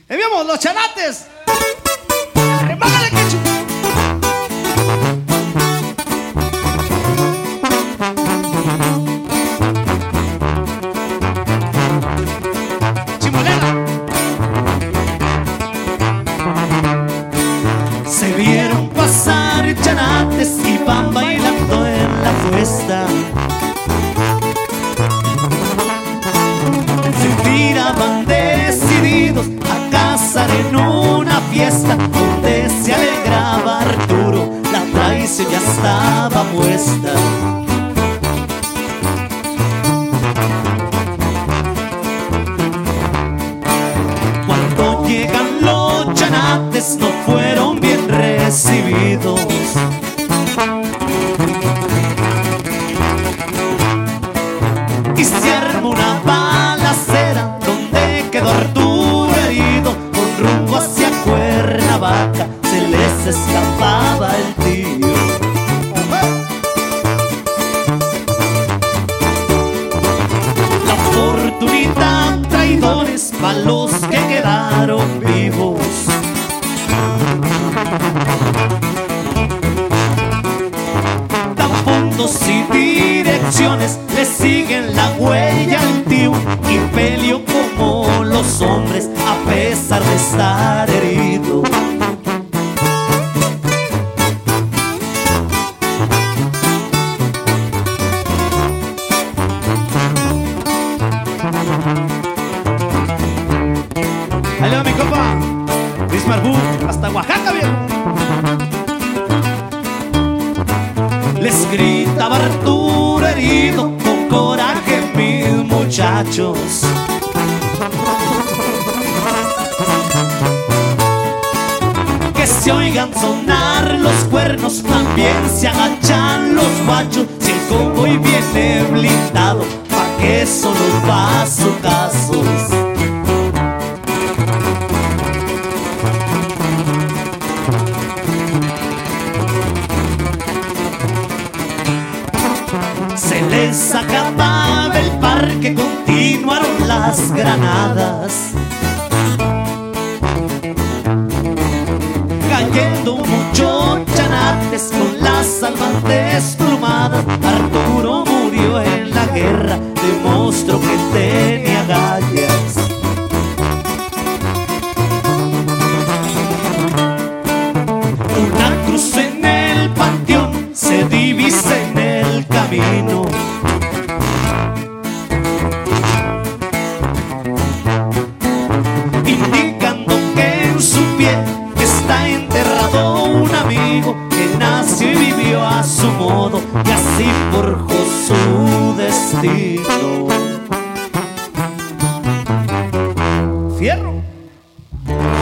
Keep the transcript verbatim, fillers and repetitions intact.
Enviamos los chanates. Remágale, quechu. Chimolera. Se vieron pasar chanates y van bailando en la fiesta. Se tiraban decididos a casar en una fiesta donde se alegraba Arturo, la traición ya estaba puesta. Cuando llegan los chanates no fueron bien recibidos. Y se armó una balacera donde quedó Arturo herido. Con rumbo hacia Cuernavaca se les escapaba el tío. La oportunidad, traidores, pa' los que quedaron vivos. Dan puntos y direcciones, le siguen la huella al tío y peleó como los hombres a pesar de estar herido. Ahí le va mi compa Luis Marbú, hasta Oaxaca, viejo. Les gritaba Arturo herido con coraje, mis muchachos. Que se oigan sonar los cuernos, también se agachan los guachos. Si el convoy viene blindado, pa' que eso los bazucazos. Se les acababa el parque, continuaron las granadas, cayendo muchos chanates con las almas desplumadas. Arturo murió en la guerra, demostró que tenía agallas. Una cruz en el panteón se divisa en el camino. Indicando que en su pie está enterrado un amigo que nació y vivió a su modo y así forjó su destino. Fierro.